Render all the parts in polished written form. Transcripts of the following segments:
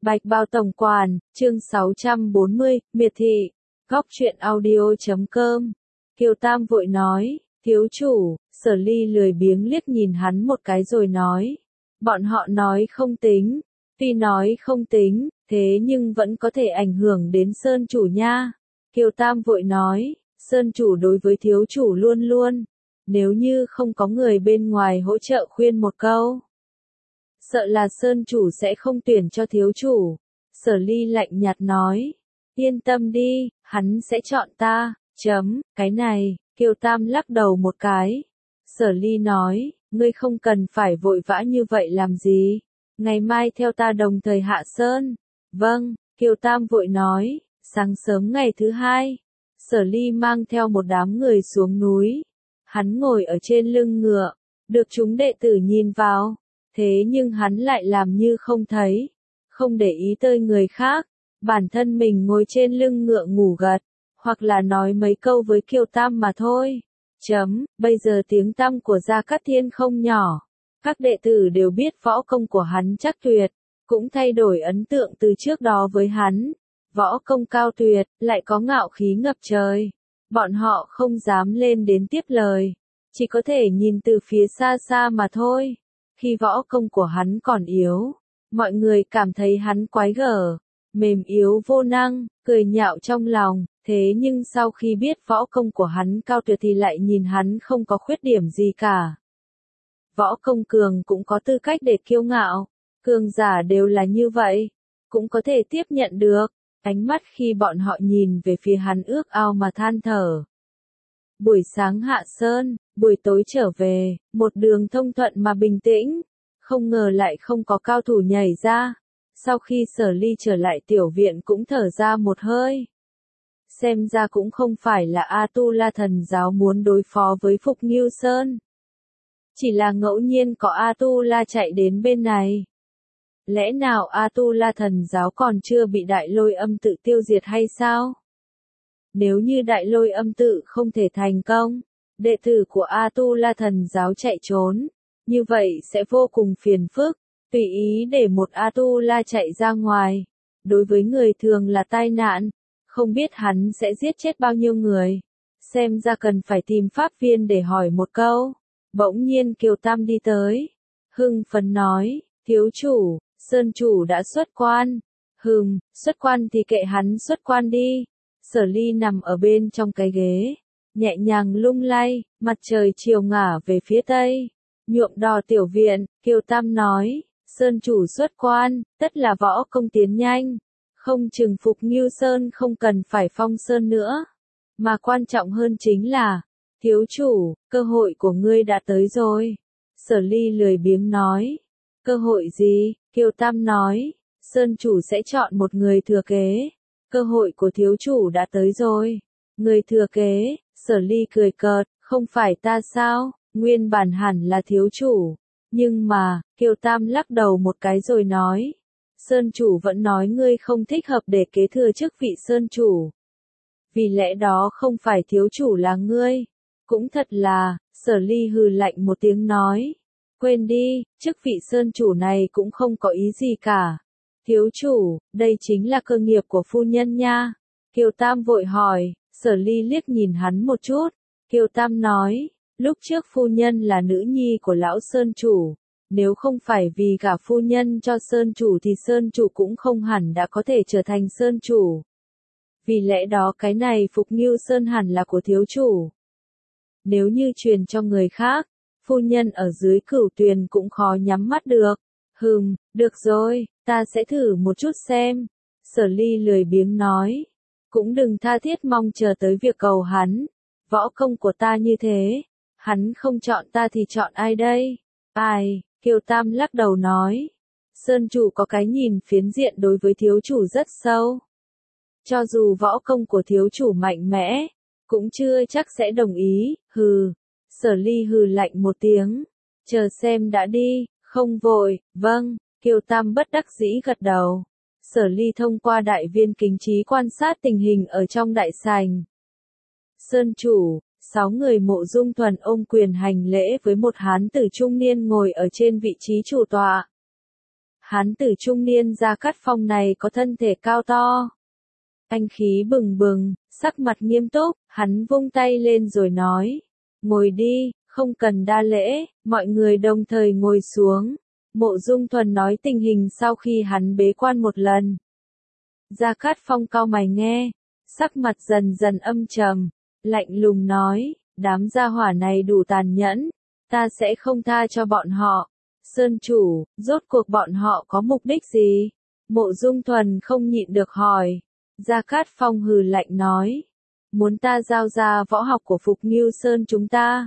Bạch Bao Tổng Quản, chương 640, miệt thị, góc truyện audio.com. Kiều Tam vội nói, thiếu chủ. Sở Ly lười biếng liếc nhìn hắn một cái rồi nói, bọn họ nói không tính, tuy nói không tính, thế nhưng vẫn có thể ảnh hưởng đến Sơn chủ nha. Kiều Tam vội nói, Sơn chủ đối với thiếu chủ luôn luôn, nếu như không có người bên ngoài hỗ trợ khuyên một câu, sợ là Sơn chủ sẽ không tuyển cho thiếu chủ. Sở Ly lạnh nhạt nói, yên tâm đi, hắn sẽ chọn ta. Cái này, Kiều Tam lắc đầu một cái. Sở Ly nói, ngươi không cần phải vội vã như vậy làm gì, ngày mai theo ta đồng thời hạ sơn. Vâng, Kiều Tam vội nói. Sáng sớm ngày thứ hai, Sở Ly mang theo một đám người xuống núi. Hắn ngồi ở trên lưng ngựa, được chúng đệ tử nhìn vào, thế nhưng hắn lại làm như không thấy, không để ý tới người khác, bản thân mình ngồi trên lưng ngựa ngủ gật, hoặc là nói mấy câu với Kiều Tam mà thôi. Bây giờ tiếng tăm của Gia Cát Thiên không nhỏ, các đệ tử đều biết võ công của hắn chắc tuyệt, cũng thay đổi ấn tượng từ trước đó với hắn. Võ công cao tuyệt, lại có ngạo khí ngập trời. Bọn họ không dám lên đến tiếp lời, chỉ có thể nhìn từ phía xa xa mà thôi. Khi võ công của hắn còn yếu, mọi người cảm thấy hắn quái gở, mềm yếu vô năng, cười nhạo trong lòng. Thế nhưng sau khi biết võ công của hắn cao tuyệt thì lại nhìn hắn không có khuyết điểm gì cả. Võ công cường cũng có tư cách để kiêu ngạo, cường giả đều là như vậy, cũng có thể tiếp nhận được. Ánh mắt khi bọn họ nhìn về phía hắn ước ao mà than thở. Buổi sáng hạ sơn, buổi tối trở về, một đường thông thuận mà bình tĩnh, không ngờ lại không có cao thủ nhảy ra. Sau khi Sở Ly trở lại tiểu viện cũng thở ra một hơi. Xem ra cũng không phải là A-tu-la thần giáo muốn đối phó với Phục Ngưu Sơn. Chỉ là ngẫu nhiên có A-tu-la chạy đến bên này. Lẽ nào A-tu-la thần giáo còn chưa bị Đại Lôi Âm Tự tiêu diệt hay sao? Nếu như Đại Lôi Âm Tự không thể thành công, đệ tử của A-tu-la thần giáo chạy trốn, như vậy sẽ vô cùng phiền phức. Tùy ý để một A-tu-la chạy ra ngoài, đối với người thường là tai nạn, không biết hắn sẽ giết chết bao nhiêu người. Xem ra cần phải tìm pháp viên để hỏi một câu. Bỗng nhiên Kiều Tam đi tới, hưng phấn nói, thiếu chủ, Sơn chủ đã xuất quan. Xuất quan thì kệ hắn xuất quan đi. Sở Ly nằm ở bên trong cái ghế, nhẹ nhàng lung lay, mặt trời chiều ngả về phía tây, nhuộm đỏ tiểu viện. Kiều Tam nói, Sơn chủ xuất quan, tất là võ công tiến nhanh, không chừng Phục Ngưu Sơn không cần phải phong sơn nữa, mà quan trọng hơn chính là, thiếu chủ, cơ hội của ngươi đã tới rồi. Sở Ly lười biếng nói, cơ hội gì? Kiều Tam nói, Sơn chủ sẽ chọn một người thừa kế, cơ hội của thiếu chủ đã tới rồi. Người thừa kế? Sở Ly cười cợt, không phải ta sao, nguyên bản hẳn là thiếu chủ. Nhưng mà, Kiều Tam lắc đầu một cái rồi nói, Sơn chủ vẫn nói ngươi không thích hợp để kế thừa chức vị Sơn chủ. Vì lẽ đó không phải thiếu chủ là ngươi. Cũng thật là, Sở Ly hừ lạnh một tiếng nói, quên đi, chức vị Sơn chủ này cũng không có ý gì cả. Thiếu chủ, đây chính là cơ nghiệp của phu nhân nha. Kiều Tam vội hỏi. Sở Ly liếc nhìn hắn một chút. Kiều Tam nói, lúc trước phu nhân là nữ nhi của lão Sơn chủ, nếu không phải vì cả phu nhân cho Sơn chủ thì Sơn chủ cũng không hẳn đã có thể trở thành Sơn chủ. Vì lẽ đó cái này Phục Ngưu Sơn hẳn là của thiếu chủ. Nếu như truyền cho người khác, phu nhân ở dưới Cửu Tuyền cũng khó nhắm mắt được. Được rồi, ta sẽ thử một chút xem. Sở Ly lười biếng nói, cũng đừng tha thiết mong chờ tới việc cầu hắn. Võ công của ta như thế, hắn không chọn ta thì chọn ai đây? Ai? Kiều Tam lắc đầu nói, Sơn chủ có cái nhìn phiến diện đối với thiếu chủ rất sâu. Cho dù võ công của thiếu chủ mạnh mẽ, cũng chưa chắc sẽ đồng ý. Sở Ly hừ lạnh một tiếng, chờ xem đã đi, không vội. Vâng. Kiều Tam bất đắc dĩ gật đầu. Sở Ly thông qua đại viên kính trí quan sát tình hình ở trong đại sảnh. Sơn chủ, 6 người Mộ Dung Thuần ôm quyền hành lễ với một hán tử trung niên ngồi ở trên vị trí chủ tọa. Hán tử trung niên Gia Cát Phong này có thân thể cao to, anh khí bừng bừng, sắc mặt nghiêm túc, hắn vung tay lên rồi nói, ngồi đi, không cần đa lễ, mọi người đồng thời ngồi xuống. Mộ Dung Thuần nói tình hình sau khi hắn bế quan một lần. Gia Cát Phong cau mày nghe, sắc mặt dần dần âm trầm, lạnh lùng nói, đám gia hỏa này đủ tàn nhẫn, ta sẽ không tha cho bọn họ. Sơn chủ, rốt cuộc bọn họ có mục đích gì? Mộ Dung Thuần không nhịn được hỏi. Gia Cát Phong hừ lạnh nói, muốn ta giao ra võ học của Phục Ngưu Sơn chúng ta.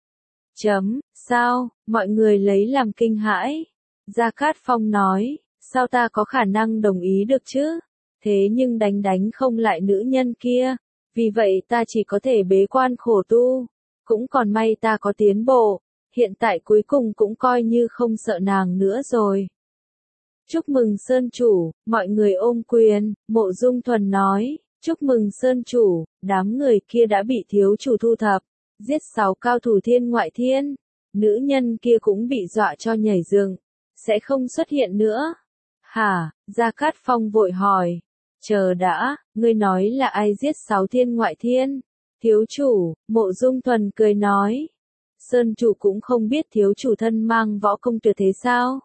Sao? Mọi người lấy làm kinh hãi. Gia Cát Phong nói, sao ta có khả năng đồng ý được chứ? Thế nhưng đánh không lại nữ nhân kia, vì vậy ta chỉ có thể bế quan khổ tu. Cũng còn may ta có tiến bộ, hiện tại cuối cùng cũng coi như không sợ nàng nữa rồi. Chúc mừng Sơn chủ, mọi người ôm quyền, Mộ Dung Thuần nói, chúc mừng Sơn chủ, đám người kia đã bị thiếu chủ thu thập, giết 6 cao thủ thiên ngoại thiên, nữ nhân kia cũng bị dọa cho nhảy dựng, sẽ không xuất hiện nữa. Hả? Gia Cát Phong vội hỏi, chờ đã, ngươi nói là ai giết 6 thiên ngoại thiên? Thiếu chủ, Mộ Dung Thuần cười nói, Sơn chủ cũng không biết thiếu chủ thân mang võ công tuyệt thế sao?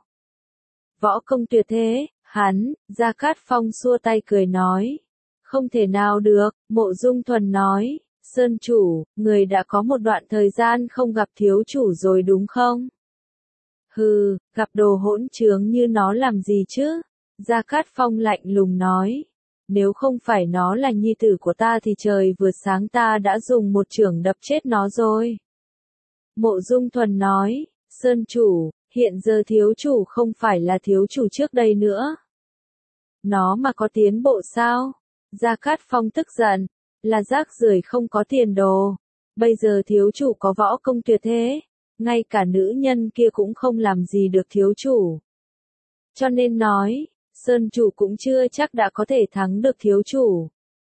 Võ công tuyệt thế, hắn, Gia Cát Phong xua tay cười nói. Không thể nào được, Mộ Dung Thuần nói, Sơn chủ, người đã có một đoạn thời gian không gặp thiếu chủ rồi đúng không? Hừ, gặp đồ hỗn trướng như nó làm gì chứ? Gia Cát Phong lạnh lùng nói. Nếu không phải nó là nhi tử của ta thì trời vừa sáng ta đã dùng một chưởng đập chết nó rồi. Mộ Dung Thuần nói, Sơn chủ, hiện giờ thiếu chủ không phải là thiếu chủ trước đây nữa. Nó mà có tiến bộ sao? Gia Cát Phong tức giận, là rác rưởi không có tiền đồ. Bây giờ thiếu chủ có võ công tuyệt thế, ngay cả nữ nhân kia cũng không làm gì được thiếu chủ. Cho nên nói, Sơn chủ cũng chưa chắc đã có thể thắng được thiếu chủ.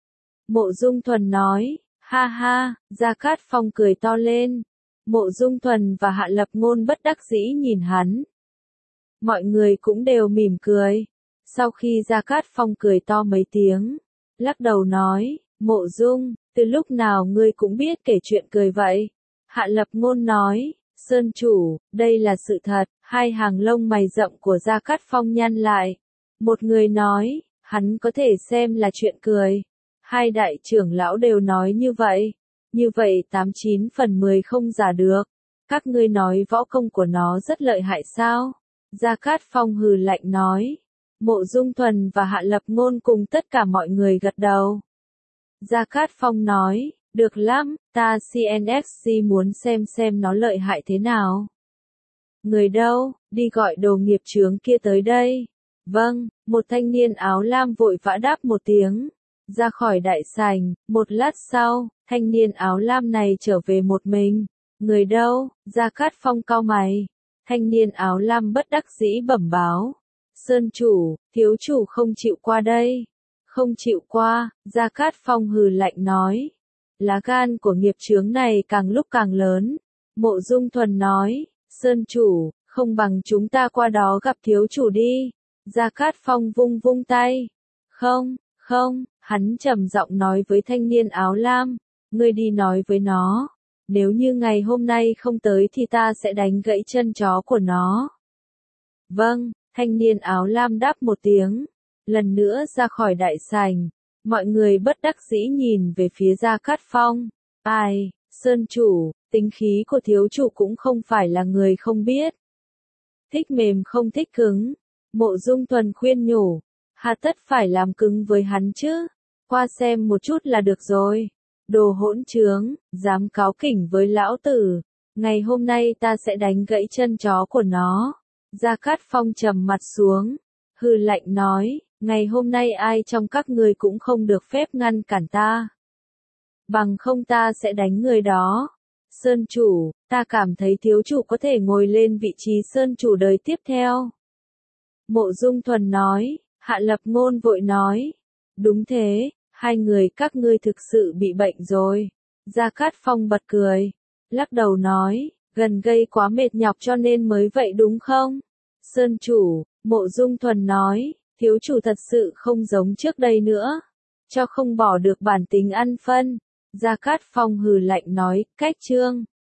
Mộ Dung Thuần nói, ha ha, Gia Cát Phong cười to lên. Mộ Dung Thuần và Hạ Lập Ngôn bất đắc dĩ nhìn hắn. Mọi người cũng đều mỉm cười. Sau khi Gia Cát Phong cười to mấy tiếng, lắc đầu nói, Mộ Dung, từ lúc nào ngươi cũng biết kể chuyện cười vậy? Hạ Lập Ngôn nói, Sơn chủ, đây là sự thật. Hai hàng lông mày rậm của Gia Cát Phong nhăn lại. Một người nói, hắn có thể xem là chuyện cười. Hai đại trưởng lão đều nói như vậy. Như vậy 89 phần 10 không giả được. Các ngươi nói võ công của nó rất lợi hại sao? Gia Cát Phong hừ lạnh nói. Mộ Dung Thuần và Hạ Lập Ngôn cùng tất cả mọi người gật đầu. Gia Cát Phong nói, được lắm, ta CNXC muốn xem nó lợi hại thế nào. Người đâu, đi gọi đồ nghiệp chướng kia tới đây. Vâng, một thanh niên áo lam vội vã đáp một tiếng. Ra khỏi đại sảnh, một lát sau, thanh niên áo lam này trở về một mình. Người đâu? Gia Cát Phong cau mày. Thanh niên áo lam bất đắc dĩ bẩm báo. Sơn chủ, thiếu chủ không chịu qua đây. Không chịu qua, Gia Cát Phong hừ lạnh nói. Lá gan của nghiệp chướng này càng lúc càng lớn. Mộ Dung Thuần nói, Sơn chủ, không bằng chúng ta qua đó gặp thiếu chủ đi. Gia Cát Phong vung vung tay. Không, hắn trầm giọng nói với thanh niên áo lam, ngươi đi nói với nó, nếu như ngày hôm nay không tới thì ta sẽ đánh gãy chân chó của nó. Vâng, thanh niên áo lam đáp một tiếng, lần nữa ra khỏi đại sảnh, mọi người bất đắc dĩ nhìn về phía Gia Cát Phong. Ai, Sơn chủ, tính khí của thiếu chủ cũng không phải là người không biết. Thích mềm không thích cứng. Mộ Dung Thuần khuyên nhủ, hà tất phải làm cứng với hắn chứ, qua xem một chút là được rồi. Đồ hỗn trướng, dám cáu kỉnh với lão tử, ngày hôm nay ta sẽ đánh gãy chân chó của nó. Gia Cát Phong trầm mặt xuống, hừ lạnh nói, ngày hôm nay ai trong các ngươi cũng không được phép ngăn cản ta. Bằng không ta sẽ đánh người đó. Sơn chủ, ta cảm thấy thiếu chủ có thể ngồi lên vị trí Sơn chủ đời tiếp theo. Mộ Dung Thuần nói, Hạ Lập Ngôn vội nói. Đúng thế, hai người các ngươi thực sự bị bệnh rồi. Gia Cát Phong bật cười, lắc đầu nói, gần gây quá mệt nhọc cho nên mới vậy đúng không? Sơn chủ, Mộ Dung Thuần nói, thiếu chủ thật sự không giống trước đây nữa. Cho không bỏ được bản tính ăn phân. Gia Cát Phong hừ lạnh nói, cách trương.